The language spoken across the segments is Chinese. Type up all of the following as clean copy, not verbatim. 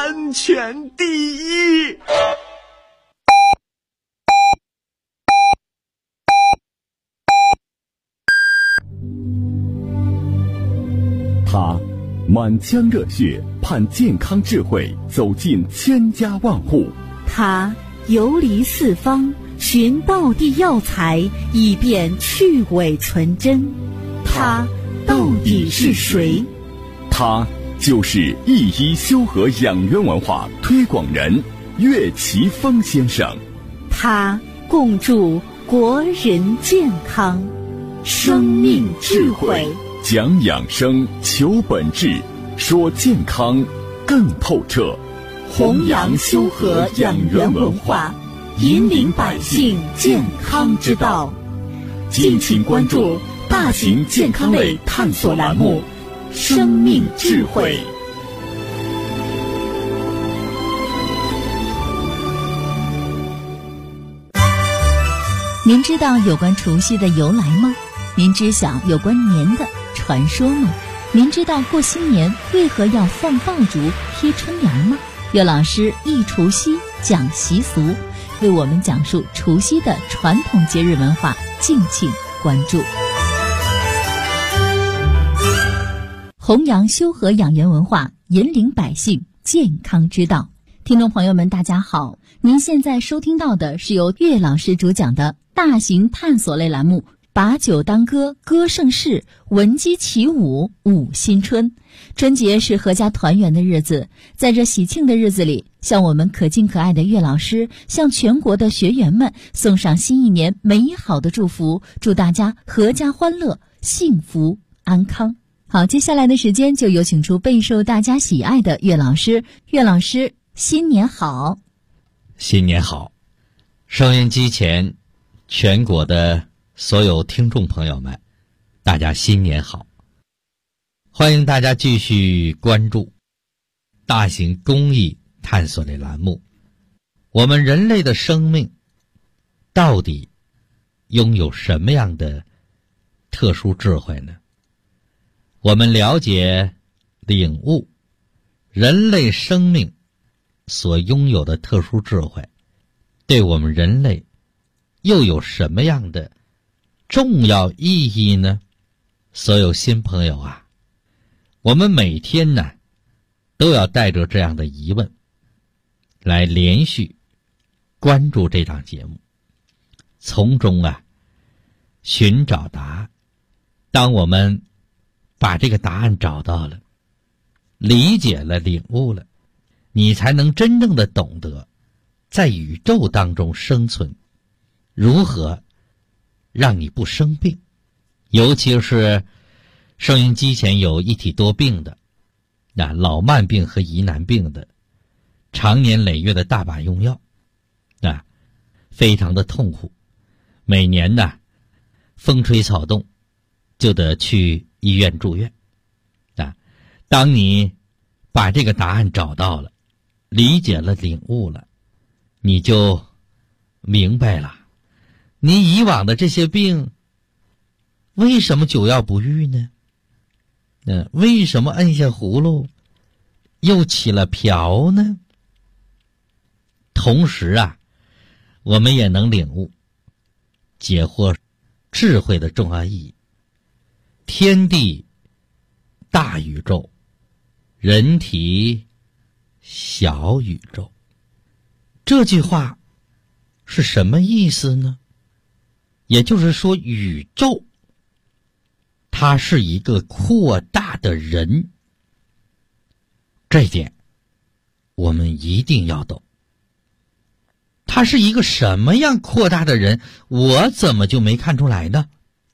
安全第一。 他满腔热血盼健康智慧走进千家万户， 他游离四方寻道地药材以便去伪存真，他到底是谁？ 他就是一医修和养元文化推广人岳奇峰先生。 他共筑国人健康，生命智慧， 讲养生，求本质，说健康更透彻， 弘扬修和养元文化，引领百姓健康之道。敬请关注大型健康类探索栏目《生命智慧》。 您知道有关除夕的由来吗？您知晓有关年的传说吗？您知道过新年为何要放爆竹、贴春联吗？岳老师一除夕讲习俗，为我们讲述除夕的传统节日文化，敬请关注。弘扬修和养元文化，引领百姓健康之道。听众朋友们大家好，您现在收听到的是由岳老师主讲的大型探索类栏目，把酒当歌，歌盛世，闻鸡起舞，舞新春。春节是阖家团圆的日子，在这喜庆的日子里，向我们可敬可爱的岳老师，向全国的学员们送上新一年美好的祝福，祝大家阖家欢乐，幸福安康。好，接下来的时间就有请出备受大家喜爱的岳老师。岳老师，新年好！ 新年好！收音机前全国的所有听众朋友们，大家新年好！欢迎大家继续关注大型公益探索类栏目。我们人类的生命到底拥有什么样的特殊智慧呢？我们了解、领悟人类生命所拥有的特殊智慧，对我们人类又有什么样的重要意义呢？所有新朋友啊，我们每天呢都要带着这样的疑问来连续关注这档节目，从中啊寻找答案。当我们把这个答案找到了，理解了，领悟了，你才能真正的懂得在宇宙当中生存，如何让你不生病。尤其是收音机前有一体多病的，老慢病和疑难病的，常年累月的大把用药，非常的痛苦。每年呢，风吹草动就得去医院住院。当你把这个答案找到了，理解了，领悟了，你就明白了，你以往的这些病为什么久药不愈呢？为什么摁下葫芦又起了瓢呢？同时啊，我们也能领悟解惑智慧的重要意义。天地大宇宙，人体小宇宙，这句话是什么意思呢？也就是说，宇宙它是一个扩大的人，这一点我们一定要懂。它是一个什么样扩大的人，我怎么就没看出来呢？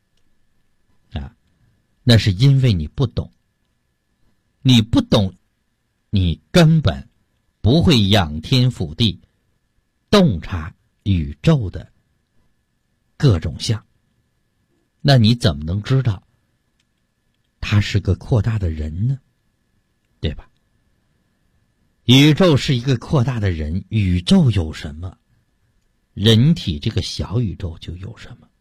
那是因为你不懂。你不懂，你根本不会仰天俯地，洞察宇宙的各种相。那你怎么能知道他是个扩大的人呢？对吧？宇宙是一个扩大的人，宇宙有什么，人体这个小宇宙就有什么。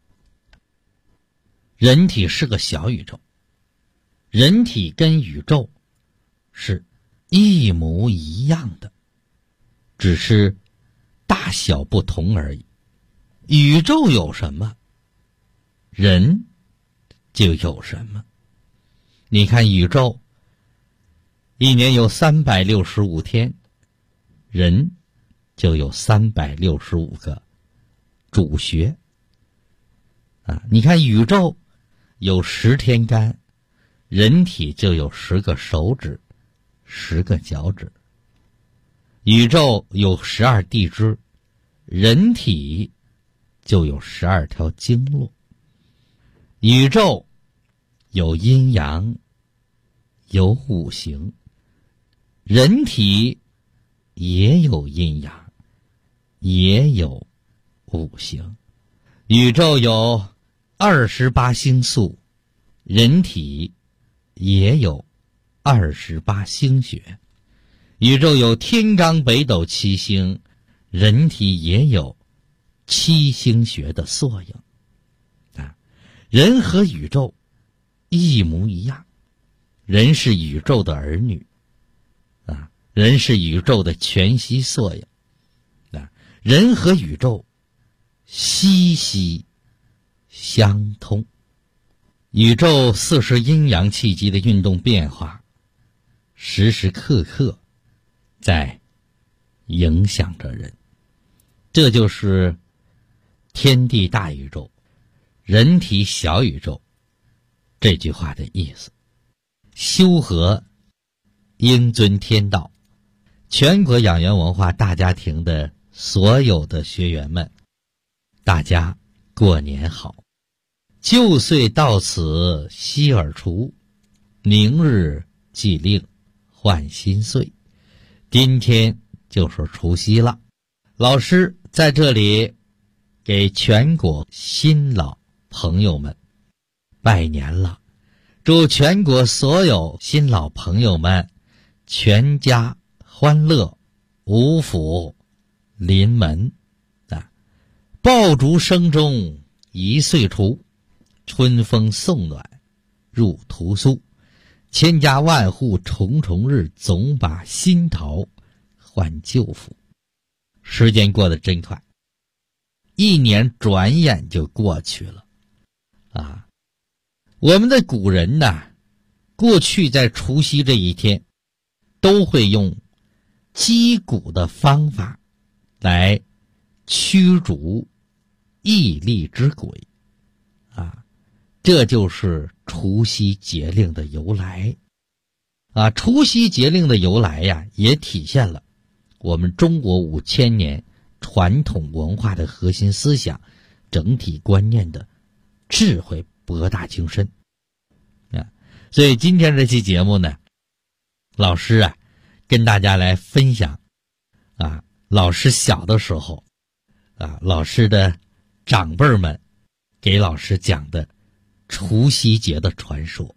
人体是个小宇宙，人体跟宇宙是一模一样的，只是大小不同而已。宇宙有什么，人就有什么。你看宇宙一年有365天，人就有365个主穴你看宇宙有10天干，人体就有10个手指，10个脚趾。宇宙有12地支，人体就有12条经络。宇宙有阴阳，有五行，人体也有阴阳，也有五行。宇宙有28星宿，人体也有28星穴。宇宙有天罡北斗7星，人体也有7星穴的缩影人和宇宙一模一样，人是宇宙的儿女人是宇宙的全息缩影人和宇宙息息相通。宇宙40阴阳气机的运动变化，时时刻刻在影响着人。这就是天地大宇宙，人体小宇宙这句话的意思。修和应遵天道，全国养元文化大家庭的所有的学员们，大家过年好。旧岁到此夕而除，明日既令换新岁。今天就是除夕了，老师在这里给全国新老朋友们拜年了，祝全国所有新老朋友们全家欢乐，五福临门爆竹声中一岁除，春风送暖入屠苏，千家万户重重日，总把新桃换旧符。时间过得真快，一年转眼就过去了我们的古人过去在除夕这一天都会用击鼓的方法来驱逐疫力之鬼这就是除夕节令的由来除夕节令的由来也体现了我们中国5000年传统文化的核心思想，整体观念的智慧博大精深所以今天这期节目呢，老师跟大家来分享老师小的时候老师的长辈们给老师讲的除夕节的传说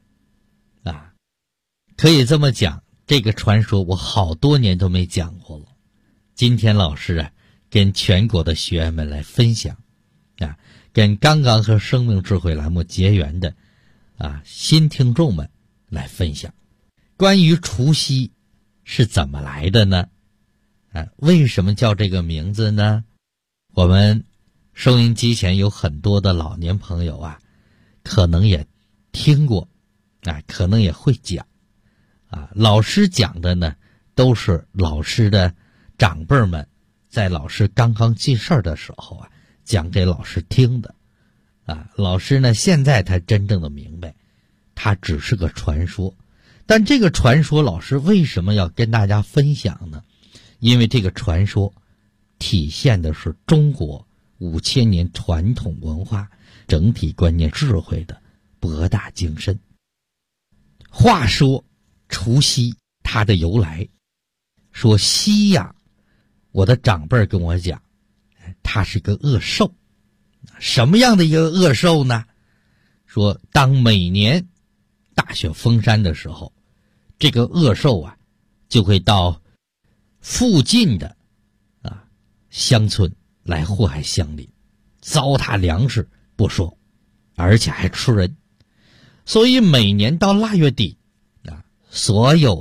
可以这么讲，这个传说我好多年都没讲过了。今天老师跟全国的学员们来分享跟刚刚和生命智慧栏目结缘的新听众们来分享关于除夕是怎么来的呢为什么叫这个名字呢？我们收音机前有很多的老年朋友可能也听过可能也会讲老师讲的呢都是老师的长辈们在老师刚刚记事儿的时候讲给老师听的老师呢现在才真正的明白它只是个传说。但这个传说老师为什么要跟大家分享呢？因为这个传说体现的是中国5000年传统文化整体观念智慧的博大精深。话说除夕它的由来，说夕我的长辈跟我讲它是个恶兽。什么样的一个恶兽呢？说当每年大雪封山的时候，这个恶兽就会到附近的乡村来祸害乡邻，糟蹋粮食不说，而且还吃人。所以每年到腊月底所有的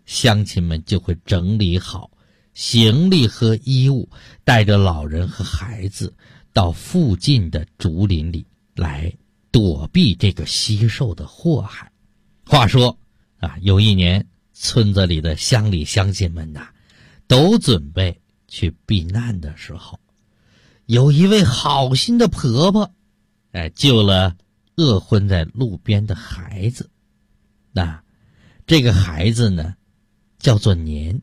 乡亲们就会整理好行李和衣物，带着老人和孩子到附近的竹林里来躲避这个蟋蟀的祸害。话说有一年，村子里的乡里乡亲们都准备去避难的时候，有一位好心的婆婆救了饿昏在路边的孩子。这个孩子呢叫做年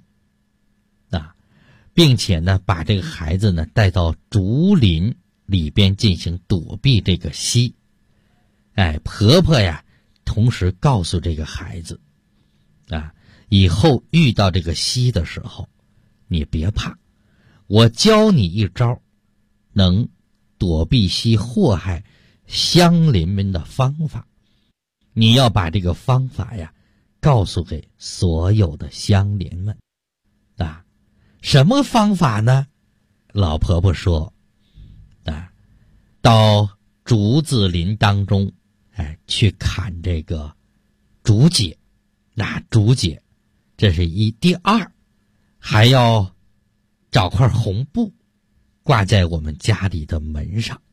并且呢把这个孩子呢带到竹林里边进行躲避这个蟋。婆婆同时告诉这个孩子以后遇到这个蟋的时候，你别怕，我教你一招能躲避蟋祸害乡邻们的方法。你要把这个方法告诉给所有的乡邻们什么方法呢？老婆婆说到竹子林当中去砍这个竹节。竹节这是一，第二还要找块红布挂在我们家里的门上。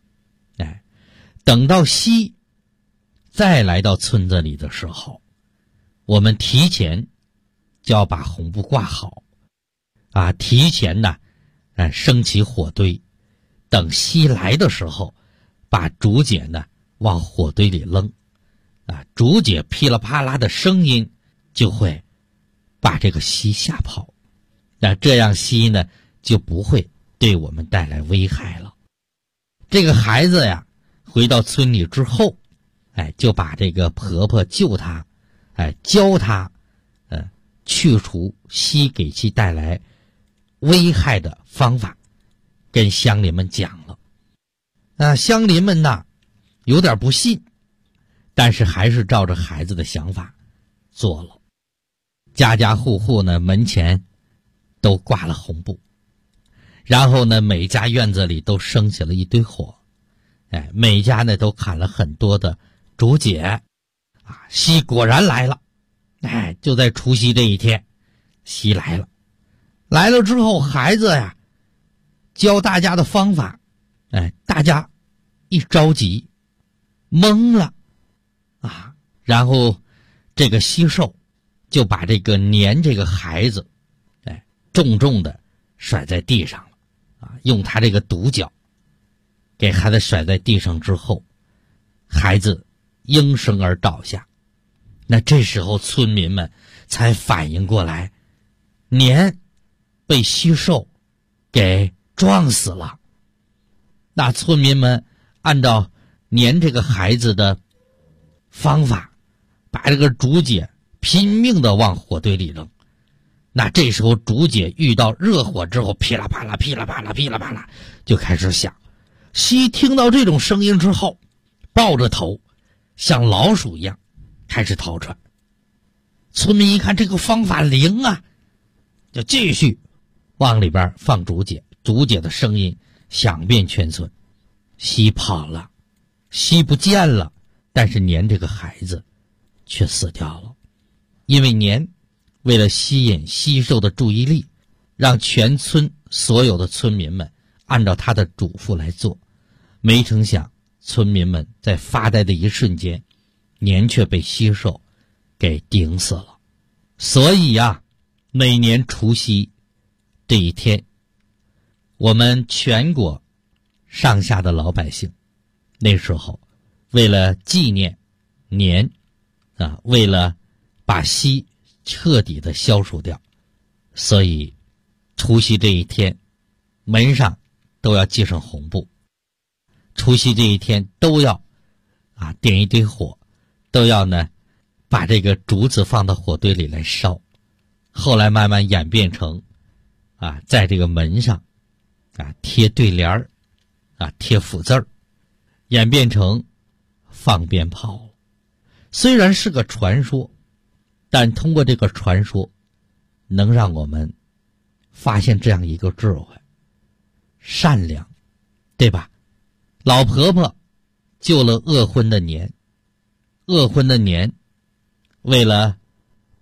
等到蟋再来到村子里的时候，我们提前就要把红布挂好提前升起火堆，等蟋来的时候把竹节往火堆里扔竹节噼里啪啦的声音就会把这个蟋吓跑。这样蟋呢就不会对我们带来危害了。这个孩子回到村里之后就把这个婆婆救他教他去除蟋给其带来危害的方法跟乡邻们讲了。乡邻们有点不信，但是还是照着孩子的想法做了。家家户户呢门前都挂了红布，然后呢每家院子里都升起了一堆火，每家呢都砍了很多的竹节蟋果然来了。就在除夕这一天，蟋来了。来了之后，孩子教大家的方法，大家一着急懵了然后这个蟋蟀就把这个年这个孩子重重的甩在地上了用他这个独角给孩子甩在地上之后，孩子应声而倒下。那这时候村民们才反应过来，年被蟋蟀给撞死了。那村民们按照年这个孩子的方法，把这个竹节拼命的往火堆里扔。那这时候竹节遇到热火之后，噼啦啪啦噼啦啪啦噼啦啪啦就开始响。蟋听到这种声音之后，抱着头像老鼠一样开始逃窜。村民一看这个方法灵就继续往里边放竹节，竹节的声音响遍全村。蟋跑了，蟋不见了，但是年这个孩子却死掉了。因为年为了吸引蟋蟀的注意力，让全村所有的村民们按照他的嘱咐来做，没成想村民们在发呆的一瞬间，年却被蟋蟀给顶死了。所以每年除夕这一天，我们全国上下的老百姓那时候为了纪念年为了把蟋彻底的消除掉，所以除夕这一天门上都要系上红布，除夕这一天都要点一堆火，都要呢把这个竹子放到火堆里来烧。后来慢慢演变成在这个门上贴对联儿贴福字儿，演变成放鞭炮。虽然是个传说，但通过这个传说能让我们发现这样一个智慧，善良，对吧？老婆婆救了饿昏的年，饿昏的年为了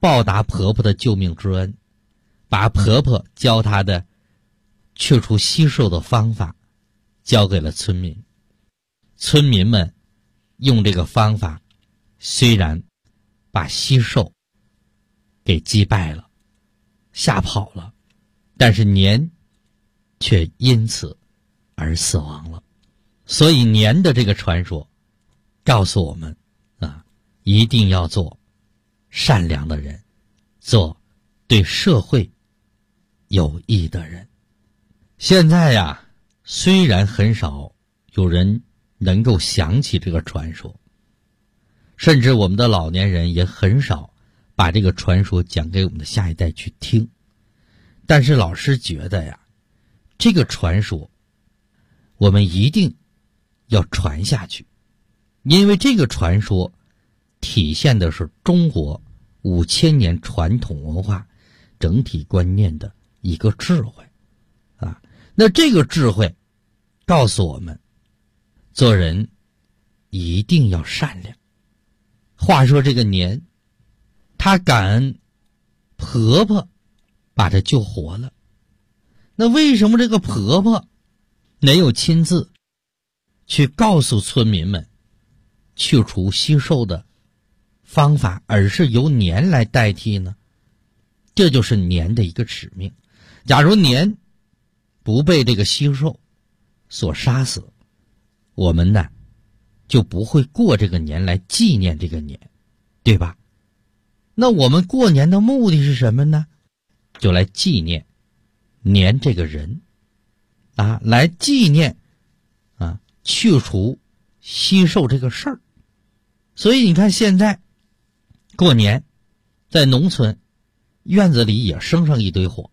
报答婆婆的救命之恩，把婆婆教她的去除稀瘦的方法交给了村民。村民们用这个方法，虽然把稀瘦给击败了，吓跑了，但是年却因此而死亡了。所以年的这个传说告诉我们一定要做善良的人，做对社会有益的人。现在虽然很少有人能够想起这个传说，甚至我们的老年人也很少把这个传说讲给我们的下一代去听，但是老师觉得这个传说我们一定要传下去，因为这个传说体现的是中国5000年传统文化整体观念的一个智慧那这个智慧告诉我们，做人一定要善良。话说这个年，她感恩婆婆把她救活了，那为什么这个婆婆没有亲自去告诉村民们去除稀瘦的方法，而是由年来代替呢？这就是年的一个使命。假如年不被这个稀瘦所杀死，我们呢就不会过这个年来纪念这个年，对吧？那我们过年的目的是什么呢？就来纪念年这个人来纪念去除稀瘦这个事儿。所以你看现在过年在农村院子里也生上一堆火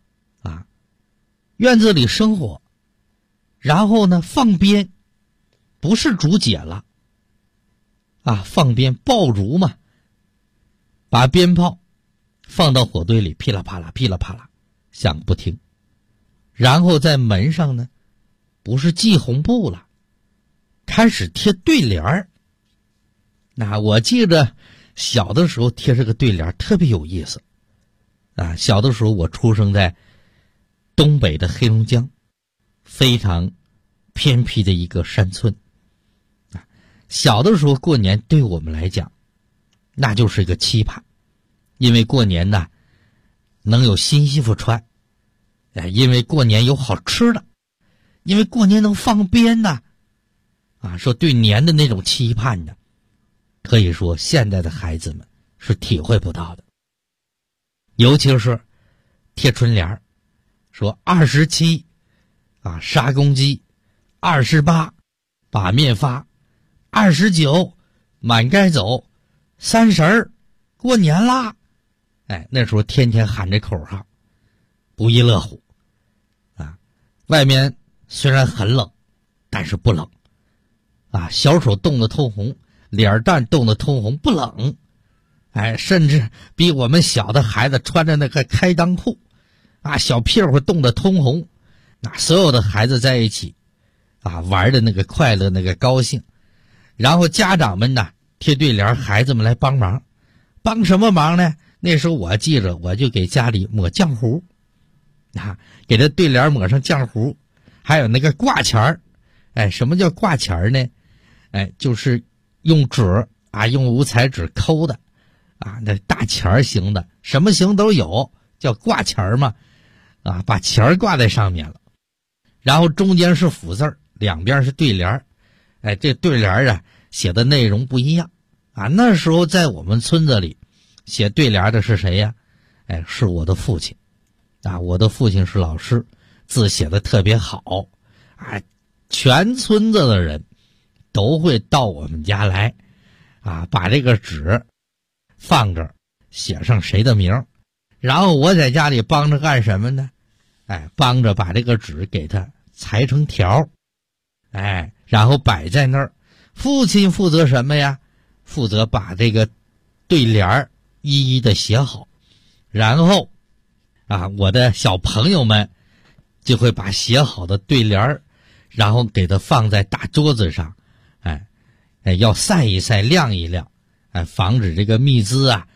院子里生火，然后呢放鞭，不是竹节了放鞭爆竹嘛，把鞭炮放到火堆里，噼啦啪啦噼啦啪啦响不停。然后在门上呢不是系红布了，开始贴对联儿。我记着小的时候贴这个对联特别有意思小的时候我出生在东北的黑龙江，非常偏僻的一个山村小的时候过年对我们来讲那就是一个期盼，因为过年呢能有新衣服穿因为过年有好吃的，因为过年能放鞭呢说对年的那种期盼呢，可以说现在的孩子们是体会不到的。尤其是贴春联说27杀公鸡，28把面发，29满街走，30过年啦。那时候天天喊这口号，不亦乐乎外面虽然很冷，但是不冷小手冻得通红，脸蛋冻得通红，不冷甚至比我们小的孩子穿着那个开裆裤小屁股冻得通红。所有的孩子在一起玩的那个快乐，那个高兴。然后家长们呢贴对联，孩子们来帮忙。帮什么忙呢？那时候我记着，我就给家里抹浆糊给这对联抹上浆糊。还有那个挂钱儿什么叫挂钱儿呢？就是用纸用五彩纸抠的那大钱儿型的，什么型都有，叫挂钱儿嘛把钱儿挂在上面了，然后中间是福字儿，两边是对联这对联写的内容不一样那时候在我们村子里写对联的是谁呀？是我的父亲我的父亲是老师，字写的特别好全村子的人都会到我们家来把这个纸放这儿，写上谁的名，然后我在家里帮着干什么呢？帮着把这个纸给它裁成条然后摆在那儿。父亲负责什么呀？负责把这个对联一一的写好，然后我的小朋友们就会把写好的对联然后给它放在大桌子上要晒一晒，晾一晾防止这个蜜汁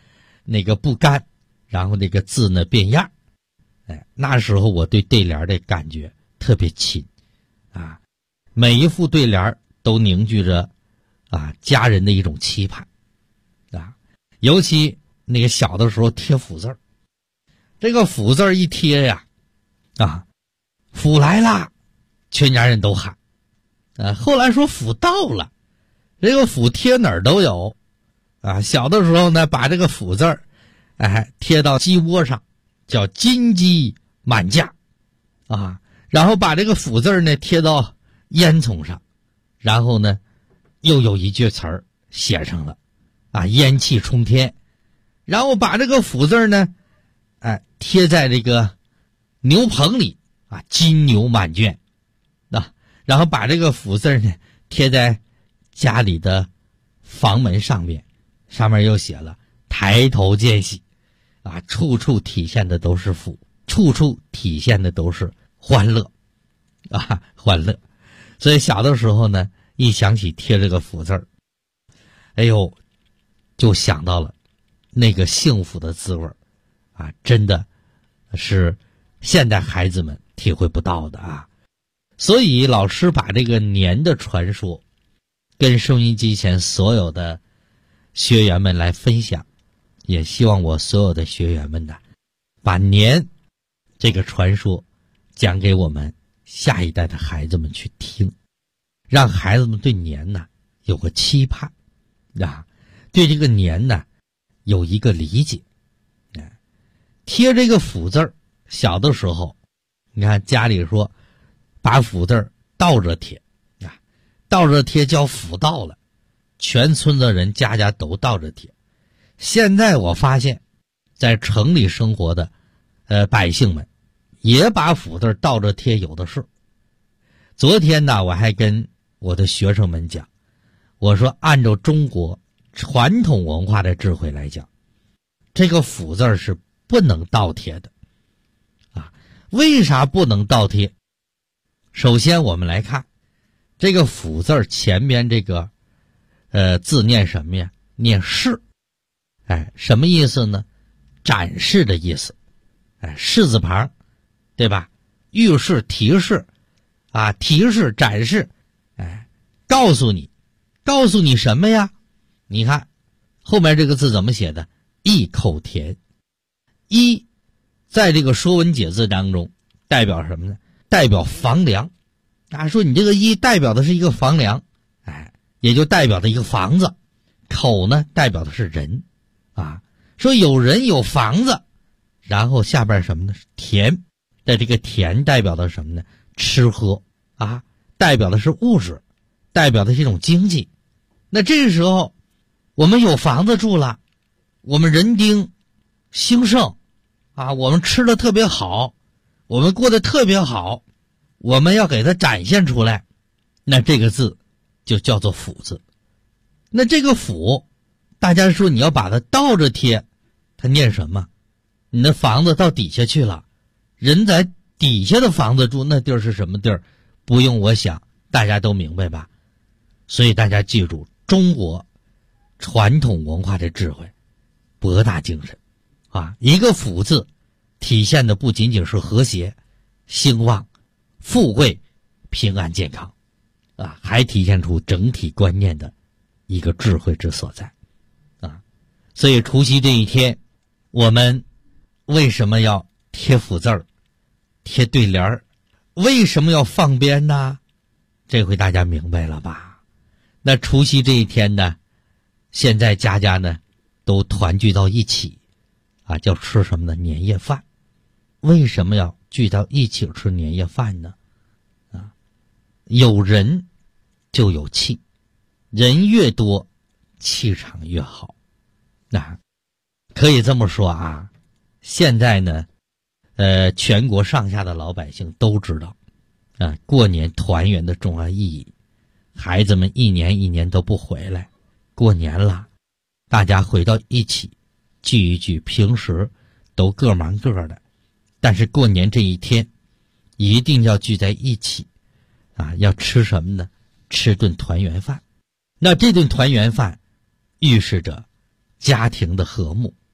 那个不干，然后那个字呢变样。那时候我对对联的感觉特别亲啊，每一副对联都凝聚着家人的一种期盼啊。尤其那个小的时候贴福字，这个福字一贴呀福来了，全家人都喊后来说福到了，这个福贴哪儿都有小的时候呢，把这个福字贴到鸡窝上，叫金鸡满架然后把这个福字呢贴到烟囱上，然后呢又有一句词儿写上了烟气冲天，然后把这个福字呢贴在这个牛棚里金牛满圈然后把这个福字呢贴在家里的房门上面，上面又写了抬头见喜处处体现的都是福，处处体现的都是欢乐欢乐。所以小的时候呢，一想起贴这个福字哎呦，就想到了那个幸福的滋味真的是现代孩子们体会不到的所以老师把这个年的传说跟收音机前所有的学员们来分享，也希望我所有的学员们呢，把年这个传说讲给我们下一代的孩子们去听，让孩子们对年呢有个期盼对这个年呢有一个理解贴这个福字小的时候你看家里说把福字倒着贴倒着贴叫福到了，全村的人家家都倒着贴。现在我发现在城里生活的百姓们也把福字倒着贴有的是。昨天呢我还跟我的学生们讲，我说按照中国传统文化的智慧来讲，这个福字是不能倒贴的为啥不能倒贴？首先我们来看这个福字前边这个字念什么呀？念示。什么意思呢？展示的意思。示字旁，对吧？预示、提示提示、展示告诉你什么呀？你看后面这个字怎么写的？一口田。一在这个说文解字当中代表什么呢？代表房梁说你这个一代表的是一个房梁也就代表的一个房子。口呢代表的是人说有人有房子，然后下边什么呢？是田。在这个田代表的什么呢？吃喝代表的是物质，代表的是一种经济。那这个时候我们有房子住了，我们人丁兴盛我们吃的特别好，我们过得特别好，我们要给它展现出来，那这个字就叫做福字。那这个福大家说你要把它倒着贴，它念什么？你的房子到底下去了，人在底下的房子住，那地儿是什么地儿？不用我想大家都明白吧。所以大家记住中国传统文化的智慧，博大精深一个福字体现的不仅仅是和谐、兴旺、富贵、平安、健康还体现出整体观念的一个智慧之所在所以除夕这一天，我们为什么要贴福字贴对联为什么要放鞭呢？这回大家明白了吧？那除夕这一天呢，现在家家呢都团聚到一起叫吃什么呢？年夜饭。为什么要聚到一起吃年夜饭呢？有人就有气，人越多气场越好可以这么说现在呢全国上下的老百姓都知道过年团圆的重要意义。孩子们一年一年都不回来，过年了大家回到一起聚一聚，平时都各忙各的，但是过年这一天一定要聚在一起要吃什么呢？吃顿团圆饭。那这顿团圆饭预示着家庭的和睦，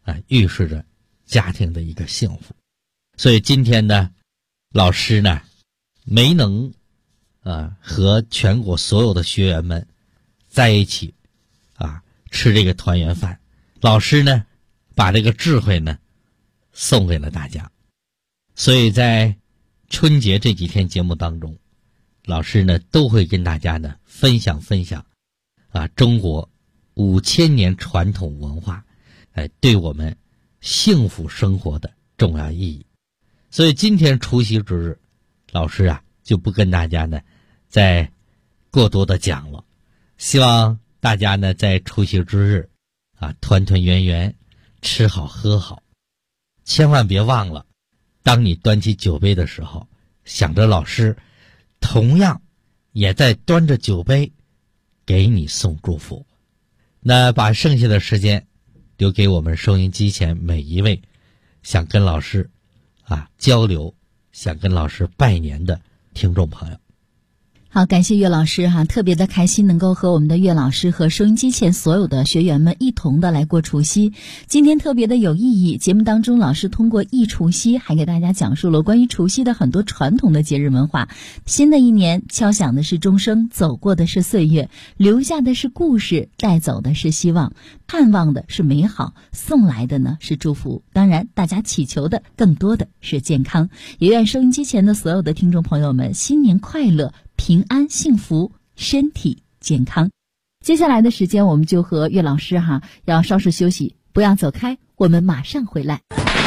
预示着家庭的一个幸福。所以今天呢，老师呢没能和全国所有的学员们在一起吃这个团圆饭。老师呢把这个智慧呢送给了大家。所以在春节这几天节目当中，老师呢都会跟大家呢分享中国5000年传统文化对我们幸福生活的重要意义。所以今天除夕之日，老师就不跟大家呢再过多的讲了。希望大家呢在除夕之日团团圆圆，吃好喝好。千万别忘了，当你端起酒杯的时候，想着老师同样也在端着酒杯给你送祝福。那把剩下的时间留给我们收音机前每一位想跟老师交流，想跟老师拜年的听众朋友。 好，感谢岳老师特别的开心能够和我们的岳老师和收音机前所有的学员们一同的来过除夕。今天特别的有意义，节目当中老师通过忆除夕还给大家讲述了关于除夕的很多传统的节日文化。新的一年敲响的是钟声，走过的是岁月，留下的是故事，带走的是希望，盼望的是美好，送来的呢是祝福。当然大家祈求的更多的是健康，也愿收音机前的所有的听众朋友们新年快乐，平安幸福，身体健康。接下来的时间我们就和岳老师要稍事休息，不要走开，我们马上回来。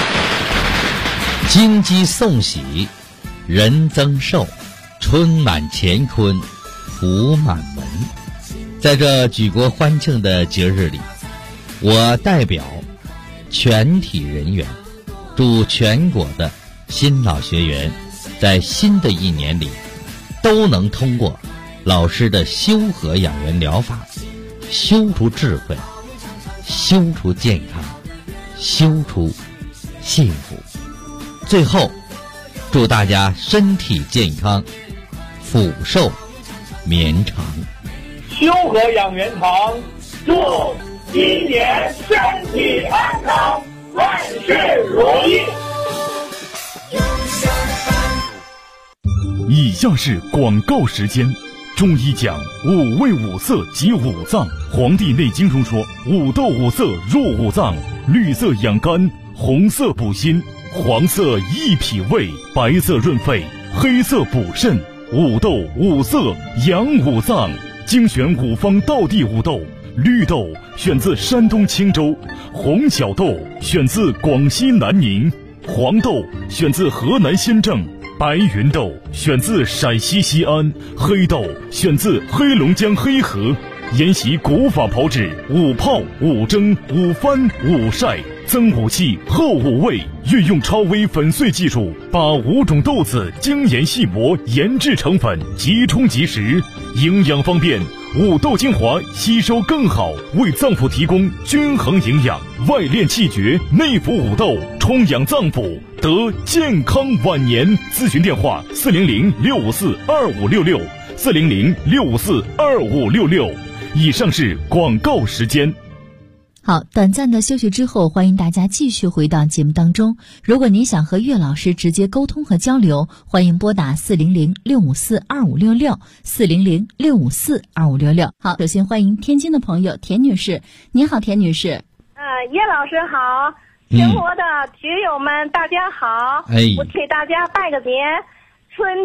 金鸡送喜，人增寿，春满乾坤，福满门。在这举国欢庆的节日里，我代表全体人员祝全国的新老学员在新的一年里都能通过老师的修和养元疗法，修出智慧，修出健康，修出幸福。最后祝大家身体健康，福寿绵长。 修和养元堂祝今年身体安康，万事如意。 以下是广告时间。中医讲五味五色及五脏，《黄帝内经》中说五斗五色入五脏，绿色养肝，红色补心，黄色益脾胃，白色润肺，黑色补肾，五斗五色养五脏。精选五方道地五豆，绿豆选自山东青州，红小豆选自广西南宁，黄豆选自河南新郑，白云豆选自陕西西安，黑豆选自黑龙江黑河。沿袭古法炮制，五泡五蒸五翻五晒，增五气后五味，运用超微粉碎技术，把5种豆子精研细磨，研制成粉，即冲即食，营养方便，五豆精华吸收更好，为脏腑提供均衡营养，外练气绝，内服五豆，充养脏腑，得健康晚年。咨询电话400-654-2566 400-654-2566。以上是广告时间。 好，短暂的休息之后，欢迎大家继续回到节目当中。如果您想和岳老师直接沟通和交流，欢迎拨打400-654-2566 400-654-2566。好，首先欢迎天津的朋友田女士。您好，田女士。 叶老师好，全国的学友们大家好，我给大家拜个年，春